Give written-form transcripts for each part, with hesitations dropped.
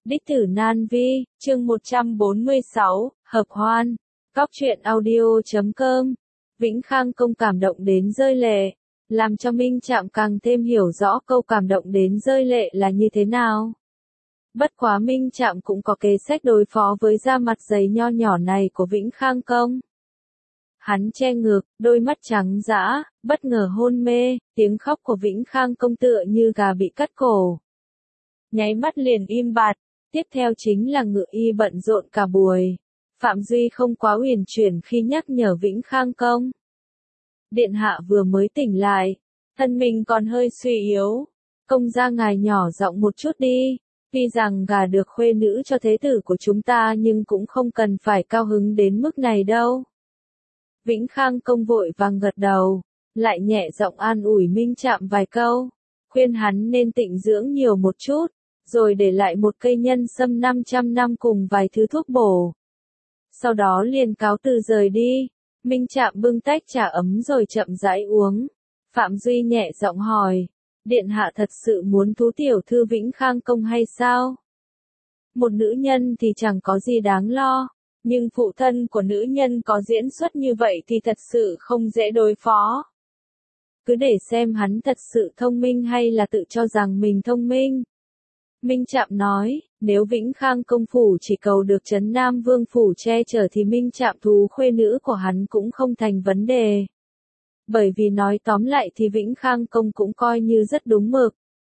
Đích tử Nan Vi, chương 146, Hợp Hoan, Góc truyện audio.com. Vĩnh Khang Công cảm động đến rơi lệ, làm cho Minh Trạm càng thêm hiểu rõ câu cảm động đến rơi lệ là như thế nào. Bất quá Minh Trạm cũng có kế sách đối phó với da mặt dày nho nhỏ này của Vĩnh Khang Công. Hắn che ngực, đôi mắt trắng dã, bất ngờ hôn mê, tiếng khóc của Vĩnh Khang Công tựa như gà bị cắt cổ. Nháy mắt liền im bặt, tiếp theo chính là Ngự Y bận rộn cả buổi. Phạm Duy không quá uyển chuyển khi nhắc nhở Vĩnh Khang Công. Điện hạ vừa mới tỉnh lại, thân mình còn hơi suy yếu. Công gia ngài nhỏ giọng một chút đi, tuy rằng gả được khuê nữ cho thế tử của chúng ta nhưng cũng không cần phải cao hứng đến mức này đâu. Vĩnh Khang Công vội vàng gật đầu, lại nhẹ giọng an ủi Minh Trạm vài câu, khuyên hắn nên tịnh dưỡng nhiều một chút, rồi để lại một cây nhân sâm 500 năm cùng vài thứ thuốc bổ. Sau đó liền cáo từ rời đi. Minh Trạm bưng tách trà ấm rồi chậm rãi uống. Phạm Duy nhẹ giọng hỏi, điện hạ thật sự muốn thú tiểu thư Vĩnh Khang Công hay sao? Một nữ nhân thì chẳng có gì đáng lo, nhưng phụ thân của nữ nhân có diễn xuất như vậy thì thật sự không dễ đối phó. Cứ để xem hắn thật sự thông minh hay là tự cho rằng mình thông minh. Minh Trạm nói, nếu Vĩnh Khang Công phủ chỉ cầu được Trấn Nam Vương phủ che chở thì Minh Trạm thú khuê nữ của hắn cũng không thành vấn đề. Bởi vì nói tóm lại thì Vĩnh Khang Công cũng coi như rất đúng mực.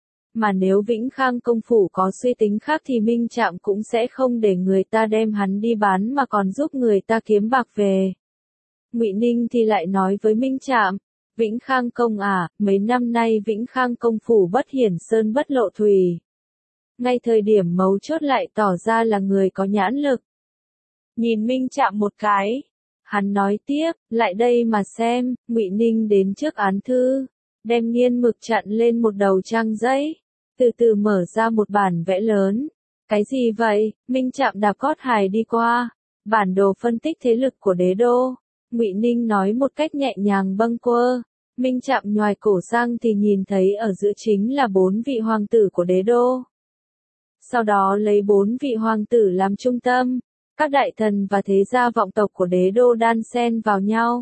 Mà nếu Vĩnh Khang Công phủ có suy tính khác thì Minh Trạm cũng sẽ không để người ta đem hắn đi bán mà còn giúp người ta kiếm bạc về. Ngụy Ninh thì lại nói với Minh Trạm, Vĩnh Khang Công à, mấy năm nay Vĩnh Khang Công phủ bất hiển sơn bất lộ thủy. Ngay thời điểm mấu chốt lại tỏ ra là người có nhãn lực. Nhìn Minh Trạm một cái, hắn nói tiếp, lại đây mà xem. Ngụy Ninh đến trước án thư, đem nghiên mực chặn lên một đầu trang giấy, từ từ mở ra một bản vẽ lớn. Cái gì vậy? Minh Trạm đạp gót hài đi qua, bản đồ phân tích thế lực của đế đô. Ngụy Ninh nói một cách nhẹ nhàng bâng quơ. Minh Trạm nhoài cổ sang thì nhìn thấy ở giữa chính là 4 vị hoàng tử của đế đô. Sau đó lấy 4 vị hoàng tử làm trung tâm, các đại thần và thế gia vọng tộc của đế đô đan xen vào nhau.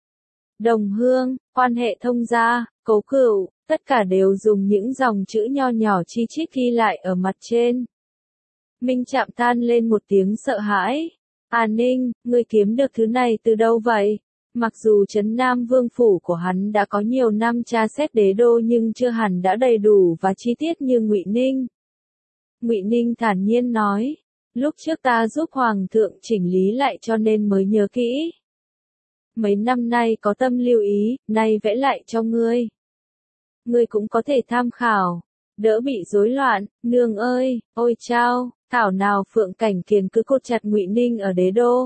Đồng hương, quan hệ thông gia, cấu cửu, tất cả đều dùng những dòng chữ nho nhỏ chi chít ghi lại ở mặt trên. Minh Trạm than lên một tiếng sợ hãi. À Ninh, ngươi kiếm được thứ này từ đâu vậy? Mặc dù Trấn Nam Vương phủ của hắn đã có nhiều năm tra xét đế đô nhưng chưa hẳn đã đầy đủ và chi tiết như Ngụy Ninh. Ngụy Ninh thản nhiên nói, lúc trước ta giúp Hoàng thượng chỉnh lý lại cho nên mới nhớ kỹ. Mấy năm nay có tâm lưu ý, nay vẽ lại cho ngươi. Ngươi cũng có thể tham khảo, đỡ bị rối loạn. Nương ơi, ôi chao, thảo nào Phượng Cảnh Kiền cứ cột chặt Ngụy Ninh ở đế đô,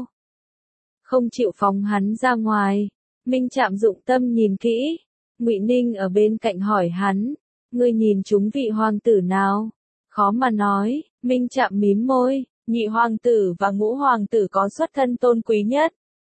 không chịu phóng hắn ra ngoài. Minh Trạm dụng tâm nhìn kỹ. Ngụy Ninh ở bên cạnh hỏi hắn, ngươi nhìn chúng vị hoàng tử nào? Khó mà nói. Minh Trạm mím môi, nhị hoàng tử và ngũ hoàng tử có xuất thân tôn quý nhất.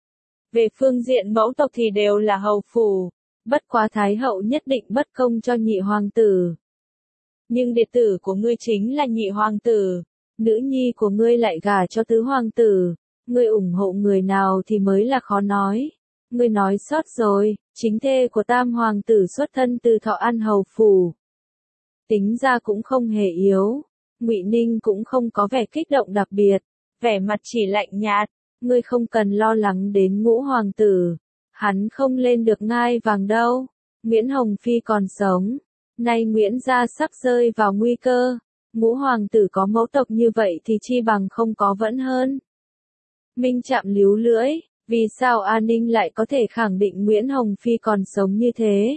Về phương diện mẫu tộc thì đều là hầu phủ, bất quá thái hậu nhất định bất công cho nhị hoàng tử. Nhưng đệ tử của ngươi chính là nhị hoàng tử, nữ nhi của ngươi lại gả cho tứ hoàng tử, ngươi ủng hộ người nào thì mới là khó nói. Ngươi nói sót rồi, chính thê của tam hoàng tử xuất thân từ Thọ An hầu phủ. Tính ra cũng không hề yếu. Ngụy Ninh cũng không có vẻ kích động đặc biệt, vẻ mặt chỉ lạnh nhạt. Ngươi không cần lo lắng đến ngũ hoàng tử, hắn không lên được ngai vàng đâu. Nguyễn Hồng Phi còn sống, nay Nguyễn gia sắp rơi vào nguy cơ. Ngũ hoàng tử có mẫu tộc như vậy thì chi bằng không có vẫn hơn. Minh Trạm líu lưỡi, vì sao An Ninh lại có thể khẳng định Nguyễn Hồng Phi còn sống như thế?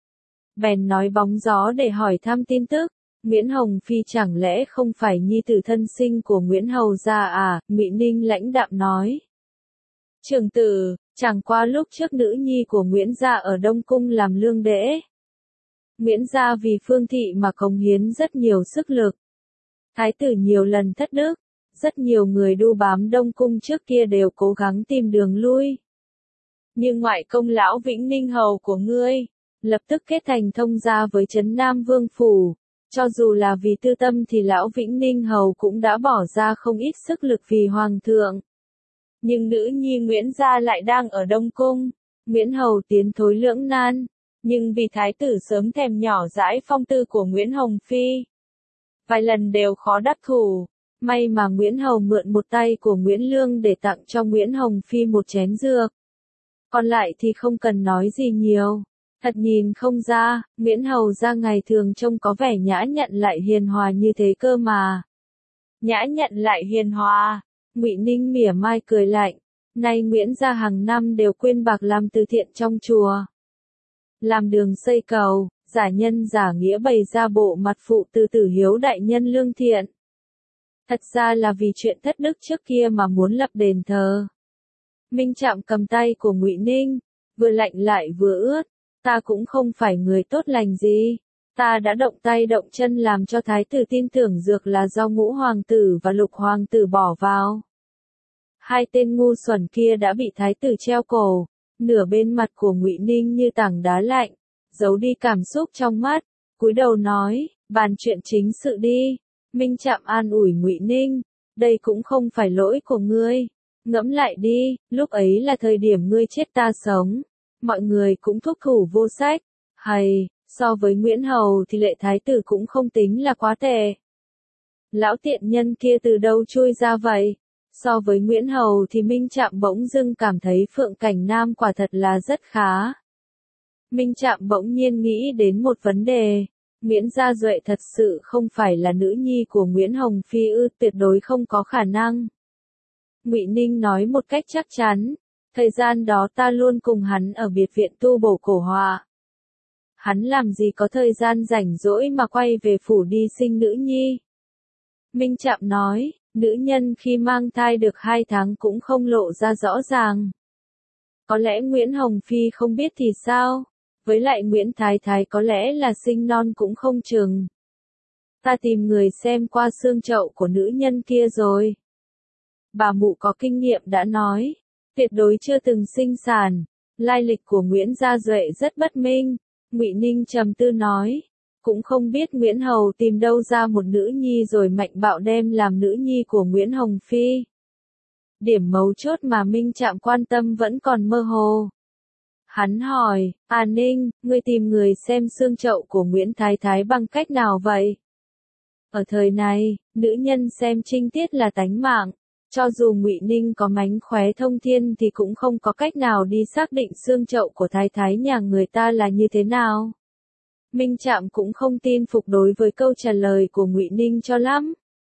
Bèn nói bóng gió để hỏi thăm tin tức. Nguyễn Hồng Phi chẳng lẽ không phải nhi tử thân sinh của Nguyễn Hầu gia à? Ngụy Ninh lãnh đạm nói. Trưởng tử, chẳng qua lúc trước nữ nhi của Nguyễn gia ở Đông Cung làm lương đễ. Nguyễn gia vì Phương thị mà cống hiến rất nhiều sức lực. Thái tử nhiều lần thất đức, rất nhiều người đu bám Đông Cung trước kia đều cố gắng tìm đường lui. Nhưng ngoại công lão Vĩnh Ninh hầu của ngươi, lập tức kết thành thông gia với Trấn Nam Vương phủ, Cho dù là vì tư tâm thì lão Vĩnh Ninh Hầu cũng đã bỏ ra không ít sức lực vì hoàng thượng. Nhưng nữ nhi Nguyễn gia lại đang ở Đông Cung, Nguyễn Hầu tiến thối lưỡng nan, nhưng vì thái tử sớm thèm nhỏ dãi phong tư của Nguyễn Hồng Phi. Vài lần đều khó đắc thủ, may mà Nguyễn Hầu mượn một tay của Nguyễn Lương để tặng cho Nguyễn Hồng Phi một chén dược. Còn lại thì không cần nói gì nhiều. Thật nhìn không ra, Nguyễn Hầu ra ngày thường trông có vẻ nhã nhặn lại hiền hòa như thế cơ mà. Nhã nhặn lại hiền hòa, Ngụy Ninh mỉa mai cười lạnh, nay Nguyễn gia hàng năm đều quyên bạc làm từ thiện trong chùa. Làm đường xây cầu, giả nhân giả nghĩa bày ra bộ mặt phụ từ Tử Hiếu đại nhân lương thiện. Thật ra là vì chuyện thất đức trước kia mà muốn lập đền thờ. Minh Trạm cầm tay của Ngụy Ninh, vừa lạnh lại vừa ướt. Ta cũng không phải người tốt lành gì. Ta đã động tay động chân làm cho thái tử tin tưởng dược là do Ngũ hoàng tử và Lục hoàng tử bỏ vào. Hai tên ngu xuẩn kia đã bị thái tử treo cổ, nửa bên mặt của Ngụy Ninh như tảng đá lạnh, giấu đi cảm xúc trong mắt, cúi đầu nói, bàn chuyện chính sự đi. Minh Trạm an ủi Ngụy Ninh, đây cũng không phải lỗi của ngươi. Ngẫm lại đi, lúc ấy là thời điểm ngươi chết ta sống. Mọi người cũng thúc thủ vô sách. Hay, so với Nguyễn Hầu thì Lệ thái tử cũng không tính là quá tệ. Lão tiện nhân kia từ đâu chui ra vậy? So với Nguyễn Hầu thì Minh Trạm bỗng dưng cảm thấy Phượng Cảnh Nam quả thật là rất khá. Minh Trạm bỗng nhiên nghĩ đến một vấn đề. Nguyễn Gia Duệ thật sự không phải là nữ nhi của Nguyễn Hồng Phi ư? Tuyệt đối không có khả năng. Ngụy Ninh nói một cách chắc chắn. Thời gian đó ta luôn cùng hắn ở biệt viện tu bổ cổ họa. Hắn làm gì có thời gian rảnh rỗi mà quay về phủ đi sinh nữ nhi. Minh Trạm nói, nữ nhân khi mang thai được 2 tháng cũng không lộ ra rõ ràng. Có lẽ Nguyễn Hồng Phi không biết thì sao, với lại Nguyễn Thái Thái có lẽ là sinh non cũng không chừng. Ta tìm người xem qua xương chậu của nữ nhân kia rồi. Bà mụ có kinh nghiệm đã nói. Tuyệt đối chưa từng sinh sản. Lai lịch của Nguyễn Gia Duệ rất bất minh. Ngụy Ninh trầm tư nói. Cũng không biết Nguyễn Hầu tìm đâu ra một nữ nhi rồi mạnh bạo đem làm nữ nhi của Nguyễn Hồng Phi. Điểm mấu chốt mà Minh Trạm quan tâm vẫn còn mơ hồ. Hắn hỏi, Ninh, ngươi tìm người xem xương chậu của Nguyễn Thái Thái bằng cách nào vậy? Ở thời này, nữ nhân xem trinh tiết là tánh mạng. Cho dù Ngụy Ninh có mánh khóe thông thiên thì cũng không có cách nào đi xác định xương chậu của thái thái nhà người ta là như thế nào. Minh Trạm cũng không tin phục đối với câu trả lời của Ngụy Ninh cho lắm.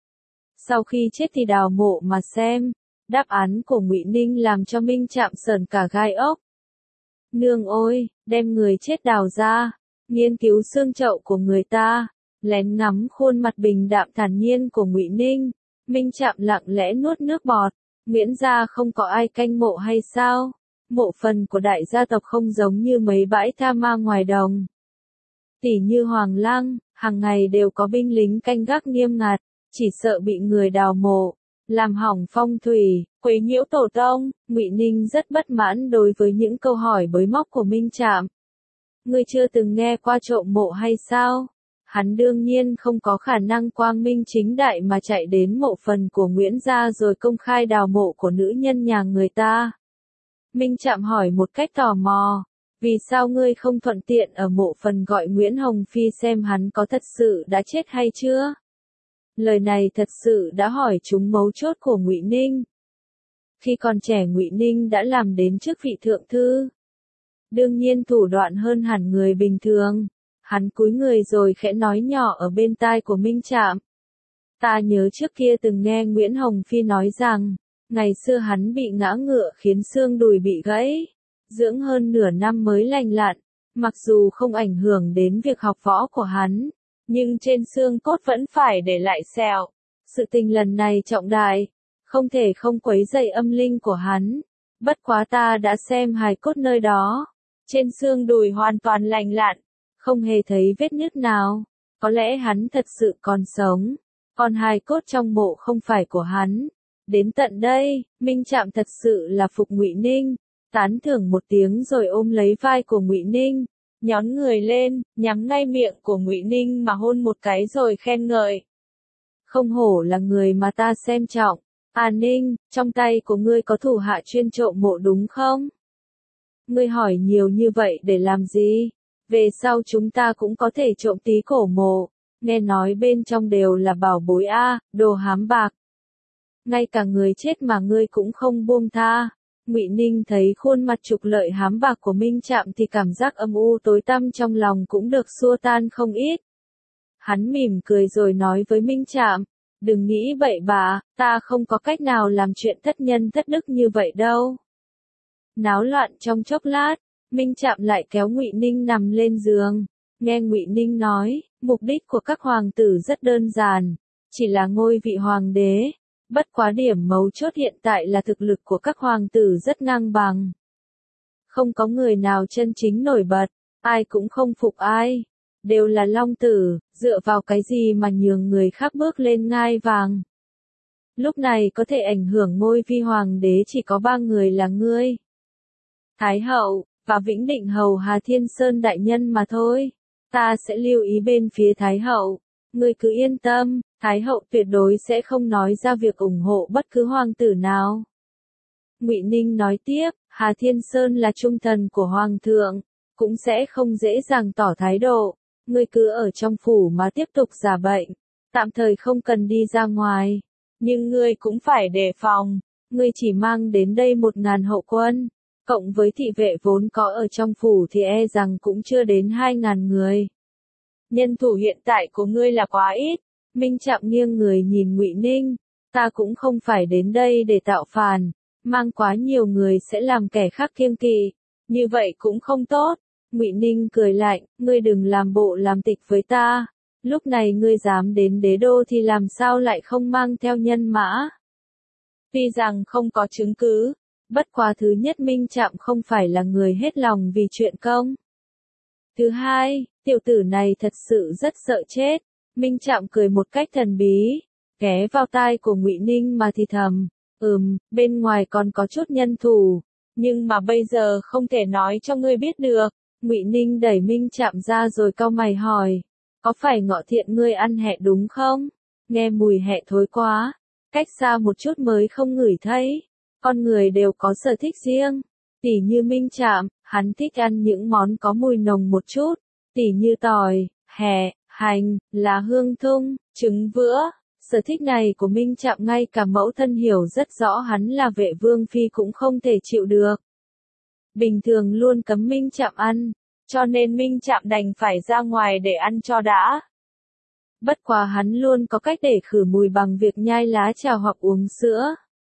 Sau khi chết thì đào mộ mà xem. Đáp án của Ngụy Ninh làm cho Minh Trạm sởn cả gai ốc. Nương ôi, đem người chết đào ra, nghiên cứu xương chậu của người ta, lén ngắm khuôn mặt bình đạm thản nhiên của Ngụy Ninh. Minh Trạm lặng lẽ nuốt nước bọt. Nguyễn gia không có ai canh mộ hay sao? Mộ phần của đại gia tộc không giống như mấy bãi tha ma ngoài đồng. Tỉ như Hoàng Lăng, hàng ngày đều có binh lính canh gác nghiêm ngặt, chỉ sợ bị người đào mộ, làm hỏng phong thủy, quấy nhiễu tổ tông. Ngụy Ninh rất bất mãn đối với những câu hỏi bới móc của Minh Trạm. Ngươi chưa từng nghe qua trộm mộ hay sao? Hắn đương nhiên không có khả năng quang minh chính đại mà chạy đến mộ phần của Nguyễn gia rồi công khai đào mộ của nữ nhân nhà người ta. Minh Trạm hỏi một cách tò mò, vì sao ngươi không thuận tiện ở mộ phần gọi Nguyễn Hồng Phi xem hắn có thật sự đã chết hay chưa? Lời này thật sự đã hỏi trúng mấu chốt của Ngụy Ninh. Khi còn trẻ Ngụy Ninh đã làm đến chức vị thượng thư. Đương nhiên thủ đoạn hơn hẳn người bình thường. Hắn cúi người rồi khẽ nói nhỏ ở bên tai của Minh Trạm. Ta nhớ trước kia từng nghe Nguyễn Hồng Phi nói rằng, ngày xưa hắn bị ngã ngựa khiến xương đùi bị gãy, dưỡng hơn nửa năm mới lành lặn, mặc dù không ảnh hưởng đến việc học võ của hắn, nhưng trên xương cốt vẫn phải để lại sẹo. Sự tình lần này trọng đại, không thể không quấy rầy âm linh của hắn. Bất quá ta đã xem hài cốt nơi đó, trên xương đùi hoàn toàn lành lặn. Không hề thấy vết nứt nào, có lẽ hắn thật sự còn sống, còn hài cốt trong mộ không phải của hắn. Đến tận đây, Minh Trạm thật sự là phục Ngụy Ninh, tán thưởng một tiếng rồi ôm lấy vai của Ngụy Ninh, nhón người lên, nhắm ngay miệng của Ngụy Ninh mà hôn một cái rồi khen ngợi. Không hổ là người mà ta xem trọng. À Ninh, trong tay của ngươi có thủ hạ chuyên trộm mộ đúng không? Ngươi hỏi nhiều như vậy để làm gì? Về sau chúng ta cũng có thể trộm tí cổ mộ. Nghe nói bên trong đều là bảo bối a, đồ hám bạc. Ngay cả người chết mà ngươi cũng không buông tha. Ngụy Ninh thấy khuôn mặt trục lợi hám bạc của Minh Trạm thì cảm giác âm u tối tăm trong lòng cũng được xua tan không ít. Hắn mỉm cười rồi nói với Minh Trạm, đừng nghĩ bậy bạ, ta không có cách nào làm chuyện thất nhân thất đức như vậy đâu. Náo loạn trong chốc lát, Minh Trạm lại kéo Ngụy Ninh nằm lên giường. Nghe Ngụy Ninh nói, mục đích của các hoàng tử rất đơn giản, chỉ là ngôi vị hoàng đế. Bất quá điểm mấu chốt hiện tại là thực lực của các hoàng tử rất ngang bằng. Không có người nào chân chính nổi bật, ai cũng không phục ai. Đều là long tử, dựa vào cái gì mà nhường người khác bước lên ngai vàng. Lúc này có thể ảnh hưởng ngôi vi hoàng đế chỉ có 3 người là ngươi, Thái hậu, và Vĩnh Định hầu Hà Thiên Sơn đại nhân mà thôi. Ta sẽ lưu ý bên phía Thái hậu. Ngươi cứ yên tâm, Thái hậu tuyệt đối sẽ không nói ra việc ủng hộ bất cứ hoàng tử nào. Ngụy Ninh nói tiếp, Hà Thiên Sơn là trung thần của hoàng thượng, cũng sẽ không dễ dàng tỏ thái độ. Ngươi cứ ở trong phủ mà tiếp tục giả bệnh, tạm thời không cần đi ra ngoài. Nhưng ngươi cũng phải đề phòng, ngươi chỉ mang đến đây 1.000 hậu quân, cộng với thị vệ vốn có ở trong phủ thì e rằng cũng chưa đến 2.000 người. Nhân thủ hiện tại của ngươi là quá ít. Minh Trạm nghiêng người nhìn Ngụy Ninh, ta cũng không phải đến đây để tạo phản, mang quá nhiều người sẽ làm kẻ khác kiêng kỵ, như vậy cũng không tốt. Ngụy Ninh cười lạnh, ngươi đừng làm bộ làm tịch với ta, lúc này ngươi dám đến đế đô thì làm sao lại không mang theo nhân mã. Tuy rằng không có chứng cứ, bất quá thứ nhất Minh Trạm không phải là người hết lòng vì chuyện công. Thứ hai, tiểu tử này thật sự rất sợ chết. Minh Trạm cười một cách thần bí, ghé vào tai của Ngụy Ninh mà thì thầm, bên ngoài còn có chút nhân thủ, nhưng mà bây giờ không thể nói cho ngươi biết được. Ngụy Ninh đẩy Minh Trạm ra rồi cau mày hỏi, có phải Ngọ Thiện ngươi ăn hẹ đúng không? Nghe mùi hẹ thối quá, cách xa một chút mới không ngửi thấy. Con người đều có sở thích riêng, tỉ như Minh Trạm, hắn thích ăn những món có mùi nồng một chút, tỉ như tỏi, hẹ, hành, lá hương thung, trứng vữa. Sở thích này của Minh Trạm ngay cả mẫu thân hiểu rất rõ hắn là Vệ Vương phi cũng không thể chịu được. Bình thường luôn cấm Minh Trạm ăn, cho nên Minh Trạm đành phải ra ngoài để ăn cho đã. Bất quá hắn luôn có cách để khử mùi bằng việc nhai lá trà hoặc uống sữa.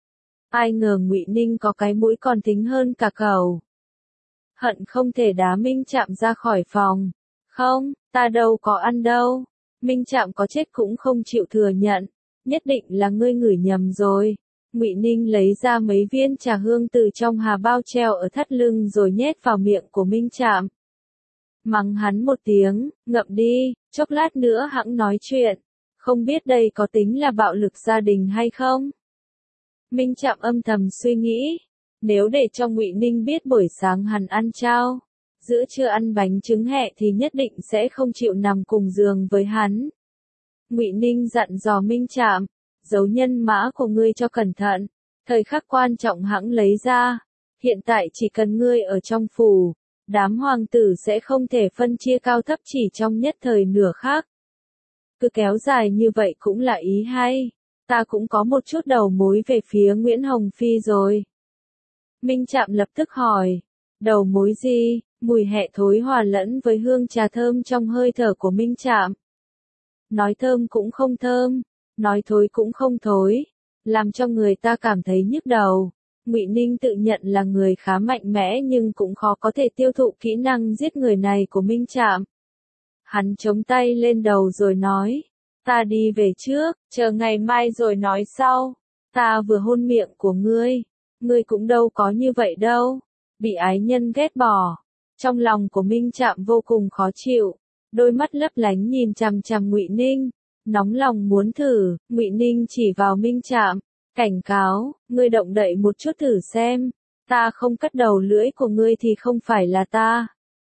Ai ngờ Ngụy Ninh có cái mũi còn thính hơn cả cẩu. Hận không thể đá Minh Trạm ra khỏi phòng. Không, ta đâu có ăn đâu. Minh Trạm có chết cũng không chịu thừa nhận. Nhất định là ngươi ngửi nhầm rồi. Ngụy Ninh lấy ra mấy viên trà hương từ trong hà bao treo ở thắt lưng rồi nhét vào miệng của Minh Trạm. Mắng hắn một tiếng, ngậm đi, chốc lát nữa hẵng nói chuyện. Không biết đây có tính là bạo lực gia đình hay không? Minh Trạm âm thầm suy nghĩ, nếu để cho Ngụy Ninh biết buổi sáng hắn ăn chao, giữa trưa ăn bánh trứng hẹ thì nhất định sẽ không chịu nằm cùng giường với hắn. Ngụy Ninh dặn dò Minh Trạm, giấu nhân mã của ngươi cho cẩn thận, thời khắc quan trọng hẵng lấy ra. Hiện tại chỉ cần ngươi ở trong phủ, đám hoàng tử sẽ không thể phân chia cao thấp chỉ trong nhất thời nửa khắc. Cứ kéo dài như vậy cũng là ý hay. Ta cũng có một chút đầu mối về phía Nguyễn Hồng Phi rồi. Minh Trạm lập tức hỏi, đầu mối gì? Mùi hẹ thối hòa lẫn với hương trà thơm trong hơi thở của Minh Trạm. Nói thơm cũng không thơm, nói thối cũng không thối, làm cho người ta cảm thấy nhức đầu. Ngụy Ninh tự nhận là người khá mạnh mẽ nhưng cũng khó có thể tiêu thụ kỹ năng giết người này của Minh Trạm. Hắn chống tay lên đầu rồi nói, ta đi về trước, chờ ngày mai rồi nói sau. Ta vừa hôn miệng của ngươi cũng đâu có như vậy đâu. Bị ái nhân ghét bỏ. Trong lòng của Minh Trạm vô cùng khó chịu, đôi mắt lấp lánh nhìn chằm chằm Ngụy Ninh, nóng lòng muốn thử. Ngụy Ninh chỉ vào Minh Trạm, cảnh cáo, ngươi động đậy một chút thử xem, ta không cắt đầu lưỡi của ngươi thì không phải là ta.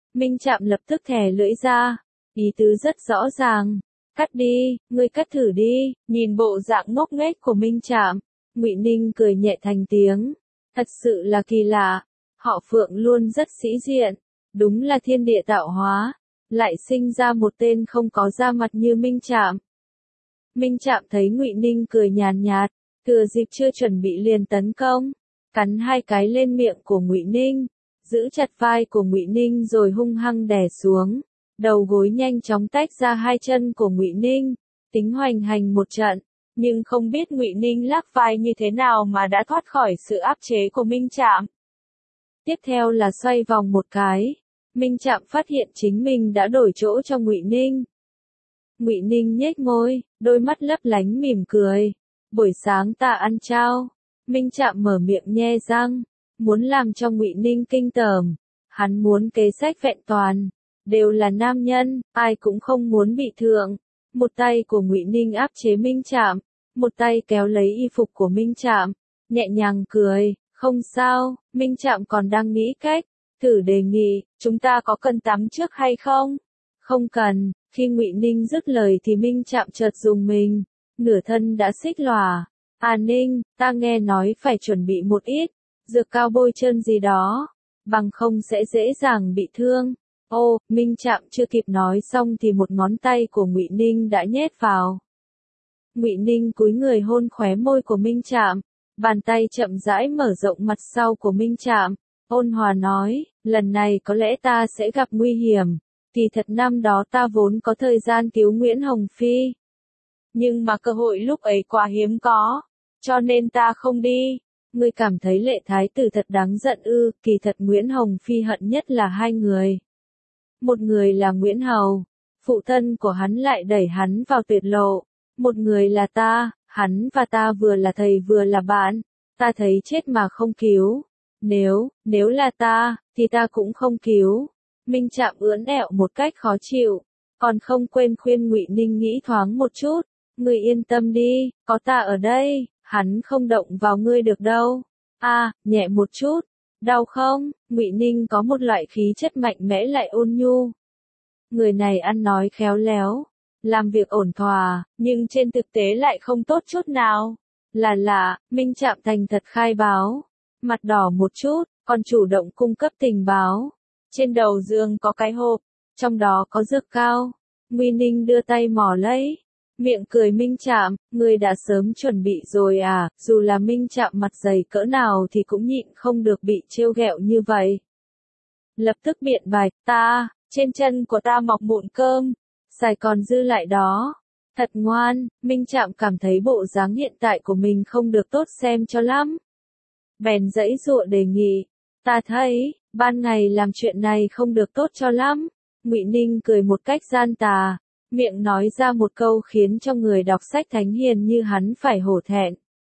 Minh Trạm lập tức thè lưỡi ra, ý tứ rất rõ ràng, cắt đi, ngươi cắt thử đi. Nhìn bộ dạng ngốc nghếch của Minh Trạm, Ngụy Ninh cười nhẹ thành tiếng, thật sự là kỳ lạ, họ Phượng luôn rất sĩ diện, đúng là thiên địa tạo hóa, lại sinh ra một tên không có da mặt như Minh Trạm. Minh Trạm thấy Ngụy Ninh cười nhàn nhạt, thừa dịp chưa chuẩn bị liền tấn công, cắn hai cái lên miệng của Ngụy Ninh, giữ chặt vai của Ngụy Ninh rồi hung hăng đè xuống, đầu gối nhanh chóng tách ra hai chân của Ngụy Ninh, tính hoành hành một trận, nhưng không biết Ngụy Ninh lắc vai như thế nào mà đã thoát khỏi sự áp chế của Minh Trạm. Tiếp theo là xoay vòng một cái, Minh Trạm phát hiện chính mình đã đổi chỗ cho Ngụy Ninh. Ngụy Ninh nhếch môi, đôi mắt lấp lánh mỉm cười. Buổi sáng ta ăn chao. Minh Trạm mở miệng nhe răng, muốn làm cho Ngụy Ninh kinh tởm. Hắn muốn kế sách vẹn toàn, đều là nam nhân, ai cũng không muốn bị thượng. Một tay của Ngụy Ninh áp chế Minh Trạm, một tay kéo lấy y phục của Minh Trạm, nhẹ nhàng cười, không sao, Minh Trạm còn đang nghĩ cách, thử đề nghị, chúng ta có cần tắm trước hay không? Không cần. Khi Ngụy Ninh dứt lời thì Minh Trạm chợt rùng mình, nửa thân đã xích lòa. À Ninh, ta nghe nói phải chuẩn bị một ít, dược cao bôi chân gì đó, bằng không sẽ dễ dàng bị thương. Ô, Minh Trạm chưa kịp nói xong thì một ngón tay của Ngụy Ninh đã nhét vào. Ngụy Ninh cúi người hôn khóe môi của Minh Trạm, bàn tay chậm rãi mở rộng mặt sau của Minh Trạm, ôn hòa nói, lần này có lẽ ta sẽ gặp nguy hiểm. Kỳ thật năm đó ta vốn có thời gian cứu Nguyễn Hồng Phi. Nhưng mà cơ hội lúc ấy quá hiếm có, cho nên ta không đi. Ngươi cảm thấy Lệ Thái Tử thật đáng giận ư? Kỳ thật Nguyễn Hồng Phi hận nhất là hai người. Một người là Nguyễn Hầu, phụ thân của hắn lại đẩy hắn vào tuyệt lộ. Một người là ta, hắn và ta vừa là thầy vừa là bạn. Ta thấy chết mà không cứu. Nếu là ta, thì ta cũng không cứu. Minh Trạm ưỡn ẹo một cách khó chịu, còn không quên khuyên Ngụy Ninh nghĩ thoáng một chút, ngươi yên tâm đi, có ta ở đây, hắn không động vào ngươi được đâu. À, nhẹ một chút, đau không? Ngụy Ninh có một loại khí chất mạnh mẽ lại ôn nhu. Người này ăn nói khéo léo, làm việc ổn thỏa, nhưng trên thực tế lại không tốt chút nào. Là, Minh Trạm thành thật khai báo, mặt đỏ một chút, còn chủ động cung cấp tình báo. Trên đầu giường có cái hộp, trong đó có dược cao. Ngụy Ninh đưa tay mò lấy, miệng cười Minh Trạm, ngươi đã sớm chuẩn bị rồi à? Dù là Minh Trạm mặt dày cỡ nào thì cũng nhịn không được bị trêu ghẹo như vậy. Lập tức biện bạch, trên chân của ta mọc mụn cơm, xài còn dư lại đó. Thật ngoan, Minh Trạm cảm thấy bộ dáng hiện tại của mình không được tốt xem cho lắm. Bèn giãy giụa đề nghị, ta thấy, ban ngày làm chuyện này không được tốt cho lắm. Ngụy Ninh cười một cách gian tà, miệng nói ra một câu khiến cho người đọc sách thánh hiền như hắn phải hổ thẹn.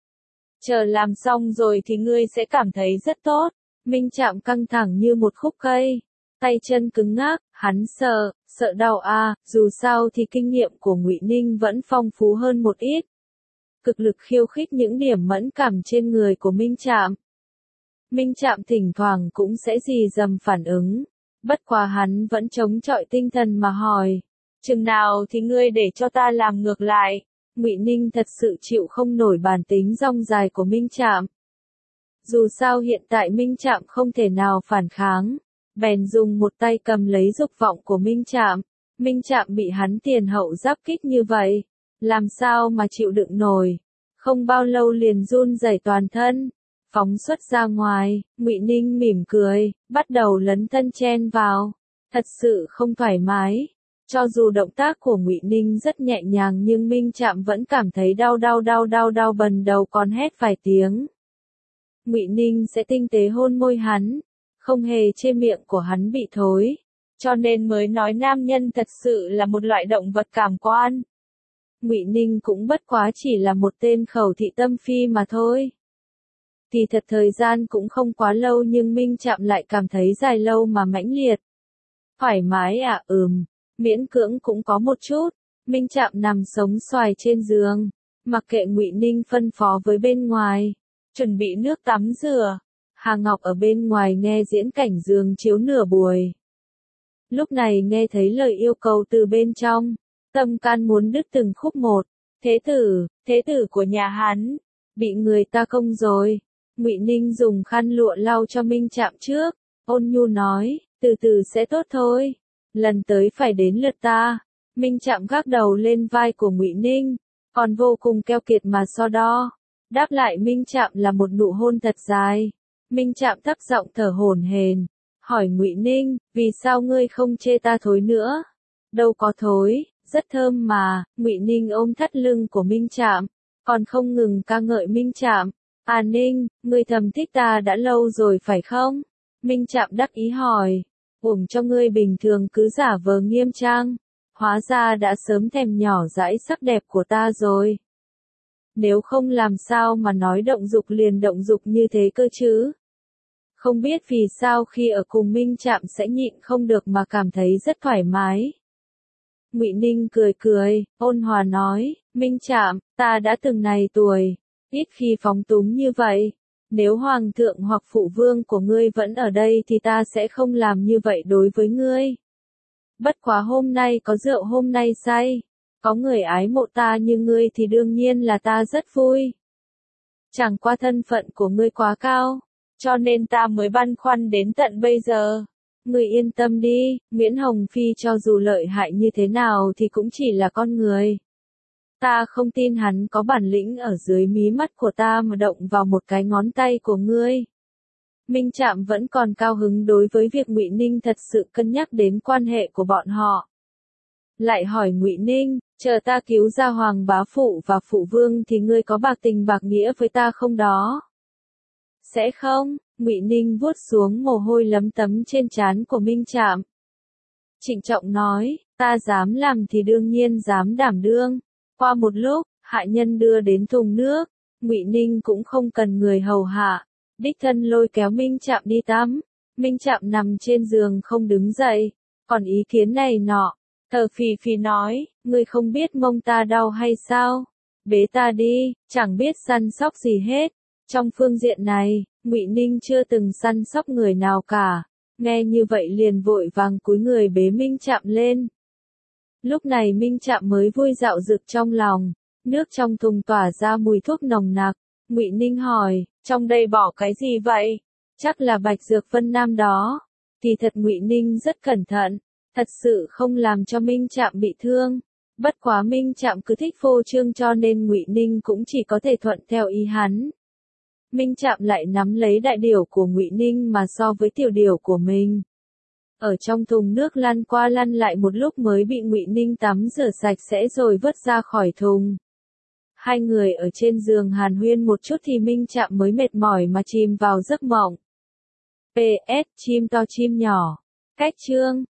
Chờ làm xong rồi thì ngươi sẽ cảm thấy rất tốt. Minh Trạm căng thẳng như một khúc cây, tay chân cứng ngắc, hắn sợ đau à, dù sao thì kinh nghiệm của Ngụy Ninh vẫn phong phú hơn một ít. Cực lực khiêu khích những điểm mẫn cảm trên người của Minh Trạm. Minh Trạm thỉnh thoảng cũng sẽ rì rầm phản ứng, bất quá hắn vẫn chống chọi tinh thần mà hỏi, chừng nào thì ngươi để cho ta làm ngược lại? Ngụy Ninh thật sự chịu không nổi bản tính dong dài của Minh Trạm. Dù sao hiện tại Minh Trạm không thể nào phản kháng, bèn dùng một tay cầm lấy dục vọng của Minh Trạm. Minh Trạm bị hắn tiền hậu giáp kích như vậy, làm sao mà chịu đựng nổi? Không bao lâu liền run rẩy toàn thân, phóng xuất ra ngoài. Ngụy Ninh mỉm cười, bắt đầu lấn thân chen vào. Thật sự không thoải mái. Cho dù động tác của Ngụy Ninh rất nhẹ nhàng nhưng Minh Trạm vẫn cảm thấy đau bần đầu còn hét vài tiếng. Ngụy Ninh sẽ tinh tế hôn môi hắn, không hề chê miệng của hắn bị thối, cho nên mới nói nam nhân thật sự là một loại động vật cảm quan. Ngụy Ninh cũng bất quá chỉ là một tên khẩu thị tâm phi mà thôi. Thì thật thời gian cũng không quá lâu nhưng Minh Trạm lại cảm thấy dài lâu mà mãnh liệt. Thoải mái à? Miễn cưỡng cũng có một chút. Minh Trạm nằm sống xoài trên giường, mặc kệ Ngụy Ninh phân phó với bên ngoài, chuẩn bị nước tắm rửa. Hà Ngọc ở bên ngoài nghe diễn cảnh giường chiếu nửa buổi. Lúc này nghe thấy lời yêu cầu từ bên trong, tâm can muốn đứt từng khúc một. Thế tử của nhà hắn, bị người ta công rồi. Ngụy Ninh dùng khăn lụa lau cho Minh Trạm trước, ôn nhu nói, từ từ sẽ tốt thôi, lần tới phải đến lượt ta. Minh Trạm gác đầu lên vai của Ngụy Ninh, còn vô cùng keo kiệt mà so đo. Đáp lại Minh Trạm là một nụ hôn thật dài. Minh Trạm thấp giọng thở hổn hển, hỏi Ngụy Ninh, vì sao ngươi không chê ta thối nữa? Đâu có thối, rất thơm mà. Ngụy Ninh ôm thắt lưng của Minh Trạm, còn không ngừng ca ngợi Minh Trạm. À Ninh, ngươi thầm thích ta đã lâu rồi phải không? Minh Trạm đắc ý hỏi, uổng cho ngươi bình thường cứ giả vờ nghiêm trang, hóa ra đã sớm thèm nhỏ dãi sắc đẹp của ta rồi. Nếu không làm sao mà nói động dục liền động dục như thế cơ chứ? Không biết vì sao khi ở cùng Minh Trạm sẽ nhịn không được mà cảm thấy rất thoải mái. Ngụy Ninh cười cười, ôn hòa nói, Minh Trạm, ta đã từng này tuổi, ít khi phóng túng như vậy. Nếu hoàng thượng hoặc phụ vương của ngươi vẫn ở đây thì ta sẽ không làm như vậy đối với ngươi. Bất quá hôm nay có rượu hôm nay say, có người ái mộ ta như ngươi thì đương nhiên là ta rất vui. Chẳng qua thân phận của ngươi quá cao, cho nên ta mới băn khoăn đến tận bây giờ. Ngươi yên tâm đi, Miễn Hồng Phi cho dù lợi hại như thế nào thì cũng chỉ là con người. Ta không tin hắn có bản lĩnh ở dưới mí mắt của ta mà động vào một cái ngón tay của ngươi. Minh Trạm vẫn còn cao hứng đối với việc Ngụy Ninh thật sự cân nhắc đến quan hệ của bọn họ. Lại hỏi Ngụy Ninh, chờ ta cứu ra Hoàng bá phụ và phụ vương thì ngươi có bạc tình bạc nghĩa với ta không đó? Sẽ không. Ngụy Ninh vuốt xuống mồ hôi lấm tấm trên trán của Minh Trạm. Trịnh trọng nói, ta dám làm thì đương nhiên dám đảm đương. Qua một lúc, hạ nhân đưa đến thùng nước, Ngụy Ninh cũng không cần người hầu hạ, đích thân lôi kéo Minh Trạm đi tắm. Minh Trạm nằm trên giường không đứng dậy, còn ý kiến này nọ, thở phì phì nói, ngươi không biết mông ta đau hay sao? Bế ta đi, chẳng biết săn sóc gì hết. Trong phương diện này, Ngụy Ninh chưa từng săn sóc người nào cả. Nghe như vậy liền vội vàng cúi người bế Minh Trạm lên. Lúc này Minh Trạm mới vui dạo dực trong lòng, nước trong thùng tỏa ra mùi thuốc nồng nặc. Ngụy Ninh hỏi, trong đây bỏ cái gì vậy? Chắc là bạch dược Vân Nam đó. Thì thật Ngụy Ninh rất cẩn thận, thật sự không làm cho Minh Trạm bị thương. Bất quá Minh Trạm cứ thích phô trương cho nên Ngụy Ninh cũng chỉ có thể thuận theo ý hắn. Minh Trạm lại nắm lấy đại điểu của Ngụy Ninh mà so với tiểu điểu của mình. Ở trong thùng nước lăn qua lăn lại một lúc mới bị Ngụy Ninh tắm rửa sạch sẽ rồi vớt ra khỏi thùng. Hai người ở trên giường hàn huyên một chút thì Minh Trạm mới mệt mỏi mà chìm vào giấc mộng. PS, chim to chim nhỏ. Cách chương